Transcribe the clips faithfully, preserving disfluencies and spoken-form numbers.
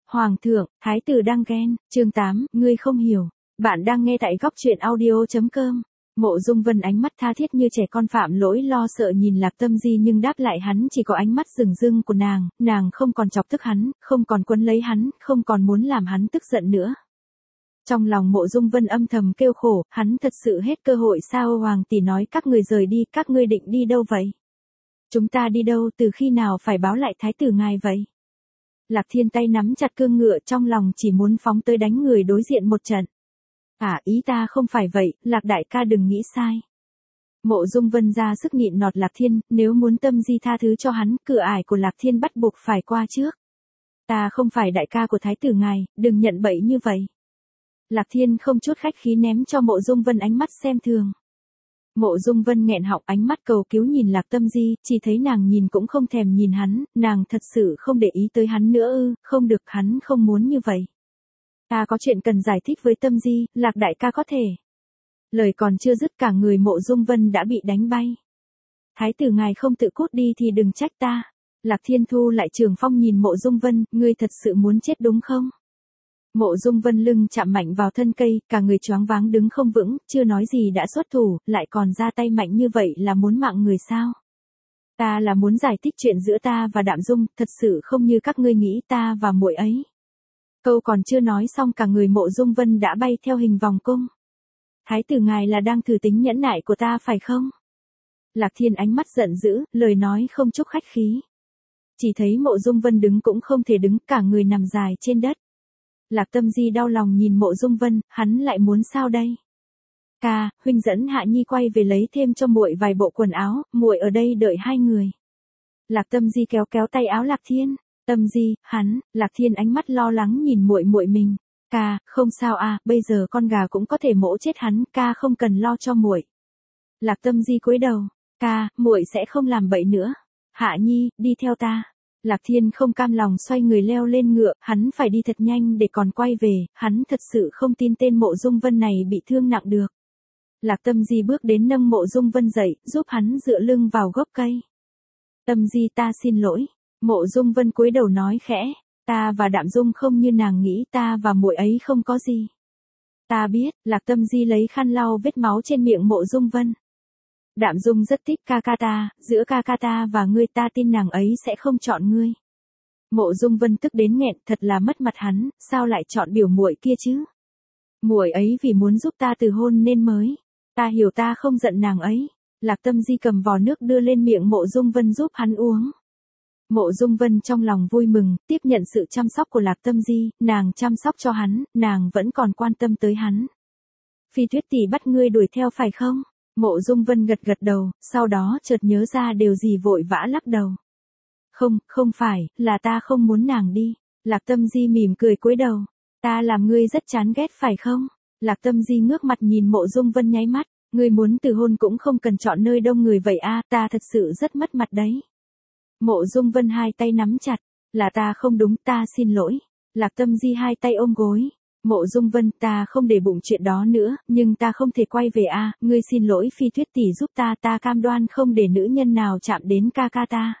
Hoàng thượng, thái tử đang ghen, chương tám, ngươi không hiểu. Bạn đang nghe tại góc truyện audio.com. Mộ Dung Vân ánh mắt tha thiết như trẻ con phạm lỗi lo sợ nhìn Lạc Tâm Di nhưng đáp lại hắn chỉ có ánh mắt rừng rưng của nàng, nàng không còn chọc tức hắn, không còn quấn lấy hắn, không còn muốn làm hắn tức giận nữa. Trong lòng Mộ Dung Vân âm thầm kêu khổ, hắn thật sự hết cơ hội sao? Hoàng tỷ nói các người rời đi, các ngươi định đi đâu vậy? Chúng ta đi đâu, từ khi nào phải báo lại thái tử ngài vậy? Lạc Thiên tay nắm chặt cương ngựa trong lòng chỉ muốn phóng tới đánh người đối diện một trận. À, ý ta không phải vậy, Lạc đại ca đừng nghĩ sai. Mộ Dung Vân ra sức nhịn nọt Lạc Thiên, nếu muốn Tâm Di tha thứ cho hắn, cửa ải của Lạc Thiên bắt buộc phải qua trước. Ta không phải đại ca của thái tử ngài, đừng nhận bậy như vậy. Lạc Thiên không chút khách khí ném cho Mộ Dung Vân ánh mắt xem thường. Mộ Dung Vân nghẹn họng ánh mắt cầu cứu nhìn Lạc Tâm Di, chỉ thấy nàng nhìn cũng không thèm nhìn hắn, nàng thật sự không để ý tới hắn nữa ư? Không được, hắn không muốn như vậy. Ta có chuyện cần giải thích với Tâm Di, Lạc đại ca có thể. Lời còn chưa dứt cả người Mộ Dung Vân đã bị đánh bay. Thái tử ngài không tự cút đi thì đừng trách ta. Lạc Thiên thu lại trường phong nhìn Mộ Dung Vân, ngươi thật sự muốn chết đúng không? Mộ Dung Vân lưng chạm mạnh vào thân cây, cả người choáng váng đứng không vững, chưa nói gì đã xuất thủ, lại còn ra tay mạnh như vậy là muốn mạng người sao? Ta là muốn giải thích chuyện giữa ta và Đạm Dung, thật sự không như các ngươi nghĩ ta và muội ấy. Câu còn chưa nói xong cả người Mộ Dung Vân đã bay theo hình vòng cung. Thái tử ngài là đang thử tính nhẫn nại của ta phải không? Lạc Thiên ánh mắt giận dữ, lời nói không chút khách khí. Chỉ thấy Mộ Dung Vân đứng cũng không thể đứng, cả người nằm dài trên đất. Lạc Tâm Di đau lòng nhìn Mộ Dung Vân, hắn lại muốn sao đây? Ca, huynh dẫn Hạ Nhi quay về lấy thêm cho muội vài bộ quần áo, muội ở đây đợi hai người. Lạc Tâm Di kéo kéo tay áo Lạc Thiên, Tâm Di, hắn, Lạc Thiên ánh mắt lo lắng nhìn muội muội mình. Ca, không sao à, bây giờ con gà cũng có thể mổ chết hắn, ca không cần lo cho muội. Lạc Tâm Di cúi đầu, ca, muội sẽ không làm bậy nữa. Hạ Nhi, đi theo ta. Lạc Thiên không cam lòng xoay người leo lên ngựa, hắn phải đi thật nhanh để còn quay về, hắn thật sự không tin tên Mộ Dung Vân này bị thương nặng được. Lạc Tâm Di bước đến nâng Mộ Dung Vân dậy, giúp hắn dựa lưng vào gốc cây. Tâm Di ta xin lỗi. Mộ Dung Vân cúi đầu nói khẽ, ta và Đạm Dung không như nàng nghĩ, ta và muội ấy không có gì. Ta biết, Lạc Tâm Di lấy khăn lau vết máu trên miệng Mộ Dung Vân. Đạm Dung rất thích ca ca ta, giữa ca ca ta và ngươi ta tin nàng ấy sẽ không chọn ngươi. Mộ Dung Vân tức đến nghẹn, thật là mất mặt hắn, sao lại chọn biểu muội kia chứ? Muội ấy vì muốn giúp ta từ hôn nên mới. Ta hiểu, ta không giận nàng ấy. Lạc Tâm Di cầm vò nước đưa lên miệng Mộ Dung Vân giúp hắn uống. Mộ Dung Vân trong lòng vui mừng, tiếp nhận sự chăm sóc của Lạc Tâm Di, nàng chăm sóc cho hắn, nàng vẫn còn quan tâm tới hắn. Phi Tuyết tỷ bắt ngươi đuổi theo phải không? Mộ Dung Vân gật gật đầu, sau đó chợt nhớ ra điều gì vội vã lắc đầu. Không, không phải, là ta không muốn nàng đi. Lạc Tâm Di mỉm cười cúi đầu. Ta làm ngươi rất chán ghét phải không? Lạc Tâm Di ngước mặt nhìn Mộ Dung Vân nháy mắt, ngươi muốn từ hôn cũng không cần chọn nơi đông người vậy a, ta thật sự rất mất mặt đấy. Mộ Dung Vân hai tay nắm chặt, là ta không đúng, ta xin lỗi. Lạc Tâm Di hai tay ôm gối. Mộ Dung Vân, ta không để bụng chuyện đó nữa, nhưng ta không thể quay về a, ngươi xin lỗi Phi Tuyết tỷ giúp ta, ta cam đoan không để nữ nhân nào chạm đến ca ca ta.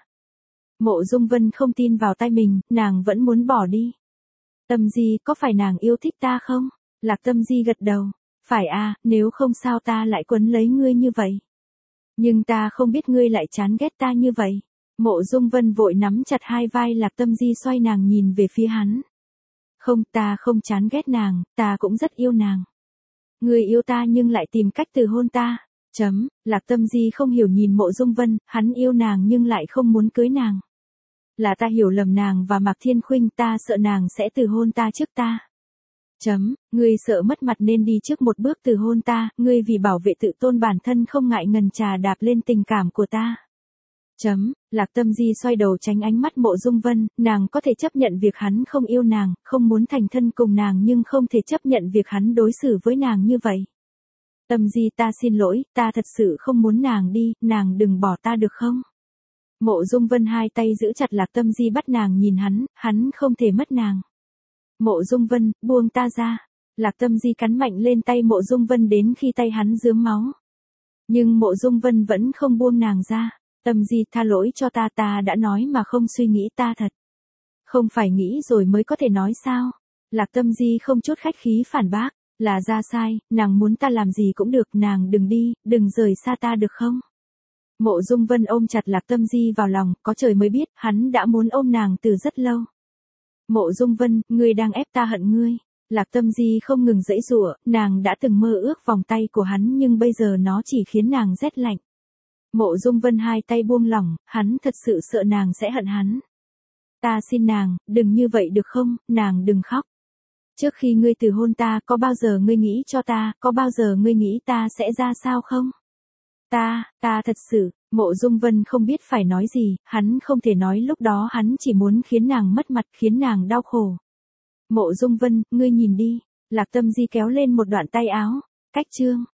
Mộ Dung Vân không tin vào tay mình, nàng vẫn muốn bỏ đi. Tâm Di, có phải nàng yêu thích ta không? Lạc Tâm Di gật đầu, phải a, nếu không sao ta lại quấn lấy ngươi như vậy. Nhưng ta không biết ngươi lại chán ghét ta như vậy. Mộ Dung Vân vội nắm chặt hai vai Lạc Tâm Di xoay nàng nhìn về phía hắn. Không, ta không chán ghét nàng, ta cũng rất yêu nàng. Ngươi yêu ta nhưng lại tìm cách từ hôn ta. Chấm, Lạc Tâm Di không hiểu nhìn Mộ Dung Vân, hắn yêu nàng nhưng lại không muốn cưới nàng. Là ta hiểu lầm nàng và Mạc Thiên Khuynh, ta sợ nàng sẽ từ hôn ta trước ta. Chấm, ngươi sợ mất mặt nên đi trước một bước từ hôn ta, ngươi vì bảo vệ tự tôn bản thân không ngại ngần trà đạp lên tình cảm của ta. Chấm, Lạc Tâm Di xoay đầu tránh ánh mắt Mộ Dung Vân, nàng có thể chấp nhận việc hắn không yêu nàng, không muốn thành thân cùng nàng nhưng không thể chấp nhận việc hắn đối xử với nàng như vậy. Tâm Di ta xin lỗi, ta thật sự không muốn nàng đi, nàng đừng bỏ ta được không? Mộ Dung Vân hai tay giữ chặt Lạc Tâm Di bắt nàng nhìn hắn, hắn không thể mất nàng. Mộ Dung Vân, buông ta ra. Lạc Tâm Di cắn mạnh lên tay Mộ Dung Vân đến khi tay hắn rướm máu. Nhưng Mộ Dung Vân vẫn không buông nàng ra. Tâm Di tha lỗi cho ta, ta đã nói mà không suy nghĩ ta thật. Không phải nghĩ rồi mới có thể nói sao? Lạc Tâm Di không chút khách khí phản bác, là ra sai, nàng muốn ta làm gì cũng được, nàng đừng đi, đừng rời xa ta được không? Mộ Dung Vân ôm chặt Lạc Tâm Di vào lòng, có trời mới biết, hắn đã muốn ôm nàng từ rất lâu. Mộ Dung Vân, ngươi đang ép ta hận ngươi. Lạc Tâm Di không ngừng giãy giụa, nàng đã từng mơ ước vòng tay của hắn nhưng bây giờ nó chỉ khiến nàng rét lạnh. Mộ Dung Vân hai tay buông lỏng, hắn thật sự sợ nàng sẽ hận hắn. Ta xin nàng, đừng như vậy được không, nàng đừng khóc. Trước khi ngươi từ hôn ta, có bao giờ ngươi nghĩ cho ta, có bao giờ ngươi nghĩ ta sẽ ra sao không? Ta, ta thật sự, Mộ Dung Vân không biết phải nói gì, hắn không thể nói lúc đó hắn chỉ muốn khiến nàng mất mặt, khiến nàng đau khổ. Mộ Dung Vân, ngươi nhìn đi, Lạc Tâm Di kéo lên một đoạn tay áo, cách chương.